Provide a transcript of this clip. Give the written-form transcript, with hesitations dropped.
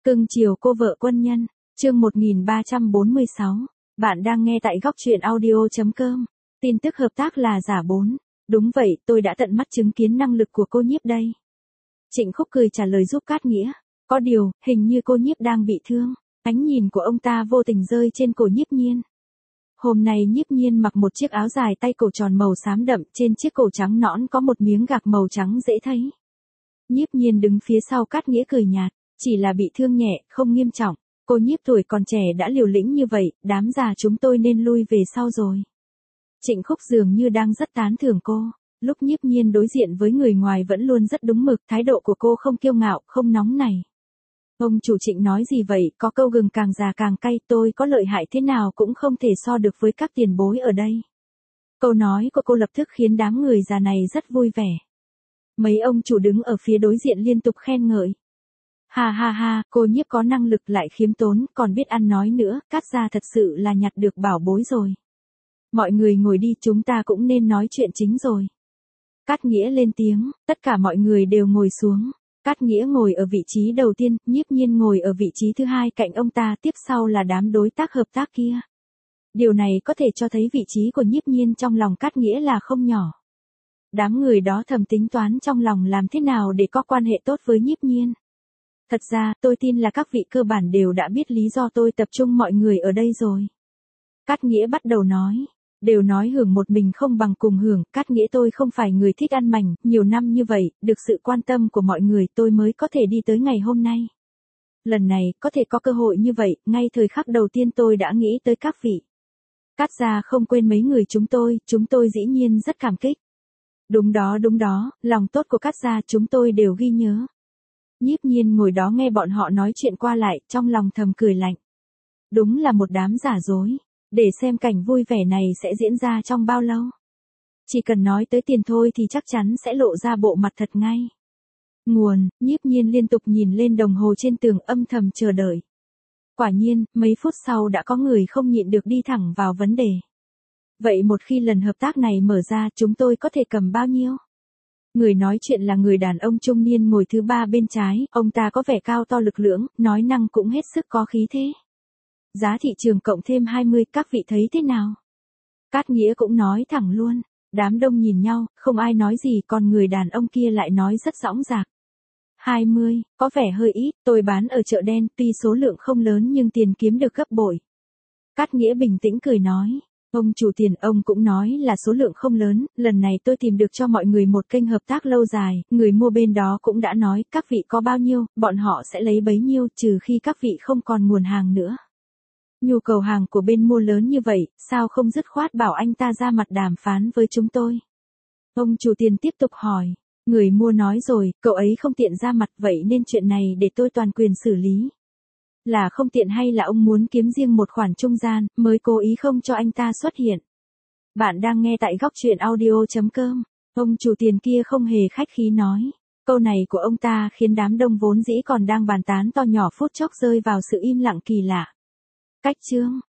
Cưng chiều cô vợ quân nhân, chương 1346. Bạn đang nghe tại góc truyện audio.com. Tin tức hợp tác là giả 4. Đúng vậy, tôi đã tận mắt chứng kiến năng lực của cô nhiếp đây. Trịnh Khúc cười trả lời giúp Cát Nghĩa. Có điều, hình như cô nhiếp đang bị thương. Ánh nhìn của ông ta vô tình rơi trên cổ Nhiếp Nhiên. Hôm nay Nhiếp Nhiên mặc một chiếc áo dài tay cổ tròn màu xám đậm, trên chiếc cổ trắng nõn có một miếng gạc màu trắng dễ thấy. Nhiếp Nhiên đứng phía sau Cát Nghĩa cười nhạt, chỉ là bị thương nhẹ, không nghiêm trọng. Cô nhiếp tuổi còn trẻ đã liều lĩnh như vậy, đám già chúng tôi nên lui về sau rồi. Trịnh Khúc dường như đang rất tán thưởng cô. Lúc Nhiếp Nhiên đối diện với người ngoài vẫn luôn rất đúng mực, thái độ của cô không kiêu ngạo, không nóng nảy. Ông chủ Trịnh nói gì vậy, có câu gừng càng già càng cay, tôi có lợi hại thế nào cũng không thể so được với các tiền bối ở đây. Câu nói của cô lập tức khiến đám người già này rất vui vẻ. Mấy ông chủ đứng ở phía đối diện liên tục khen ngợi. Ha ha ha, cô nhiếp có năng lực lại khiêm tốn, còn biết ăn nói nữa, Cát gia thật sự là nhặt được bảo bối rồi. Mọi người ngồi đi, chúng ta cũng nên nói chuyện chính rồi. Cát Nghĩa lên tiếng, tất cả mọi người đều ngồi xuống. Cát Nghĩa ngồi ở vị trí đầu tiên, Nhiếp Nhiên ngồi ở vị trí thứ hai cạnh ông ta, tiếp sau là đám đối tác hợp tác kia. Điều này có thể cho thấy vị trí của Nhiếp Nhiên trong lòng Cát Nghĩa là không nhỏ. Đám người đó thầm tính toán trong lòng làm thế nào để có quan hệ tốt với Nhiếp Nhiên. Thật ra, tôi tin là các vị cơ bản đều đã biết lý do tôi tập trung mọi người ở đây rồi. Cát Nghĩa bắt đầu nói. Đều nói hưởng một mình không bằng cùng hưởng, Cát Nghĩa tôi không phải người thích ăn mảnh, nhiều năm như vậy, được sự quan tâm của mọi người tôi mới có thể đi tới ngày hôm nay. Lần này, có thể có cơ hội như vậy, ngay thời khắc đầu tiên tôi đã nghĩ tới các vị. Cát gia không quên mấy người chúng tôi dĩ nhiên rất cảm kích. Đúng đó, lòng tốt của Cát gia chúng tôi đều ghi nhớ. Nhiếp Nhiên ngồi đó nghe bọn họ nói chuyện qua lại, trong lòng thầm cười lạnh. Đúng là một đám giả dối. Để xem cảnh vui vẻ này sẽ diễn ra trong bao lâu. Chỉ cần nói tới tiền thôi thì chắc chắn sẽ lộ ra bộ mặt thật ngay. Nguồn, Nhiếp Nhiên liên tục nhìn lên đồng hồ trên tường âm thầm chờ đợi. Quả nhiên, mấy phút sau đã có người không nhịn được đi thẳng vào vấn đề. Vậy một khi lần hợp tác này mở ra chúng tôi có thể cầm bao nhiêu? Người nói chuyện là người đàn ông trung niên ngồi thứ ba bên trái, ông ta có vẻ cao to lực lưỡng, nói năng cũng hết sức có khí thế. Giá thị trường cộng thêm 20, các vị thấy thế nào? Cát Nghĩa cũng nói thẳng luôn. Đám đông nhìn nhau, không ai nói gì, còn người đàn ông kia lại nói rất dõng dạc. 20, có vẻ hơi ít, tôi bán ở chợ đen, tuy số lượng không lớn nhưng tiền kiếm được gấp bội. Cát Nghĩa bình tĩnh cười nói. Ông chủ tiền ông cũng nói là số lượng không lớn, lần này tôi tìm được cho mọi người một kênh hợp tác lâu dài, người mua bên đó cũng đã nói, các vị có bao nhiêu, bọn họ sẽ lấy bấy nhiêu, trừ khi các vị không còn nguồn hàng nữa. Nhu cầu hàng của bên mua lớn như vậy, sao không dứt khoát bảo anh ta ra mặt đàm phán với chúng tôi? Ông chủ tiền tiếp tục hỏi. Người mua nói rồi, cậu ấy không tiện ra mặt, vậy nên chuyện này để tôi toàn quyền xử lý. Là không tiện hay là ông muốn kiếm riêng một khoản trung gian, mới cố ý không cho anh ta xuất hiện? Bạn đang nghe tại góc truyện audio.com. Ông chủ tiền kia không hề khách khí nói. Câu này của ông ta khiến đám đông vốn dĩ còn đang bàn tán to nhỏ phút chốc rơi vào sự im lặng kỳ lạ. Cách chương,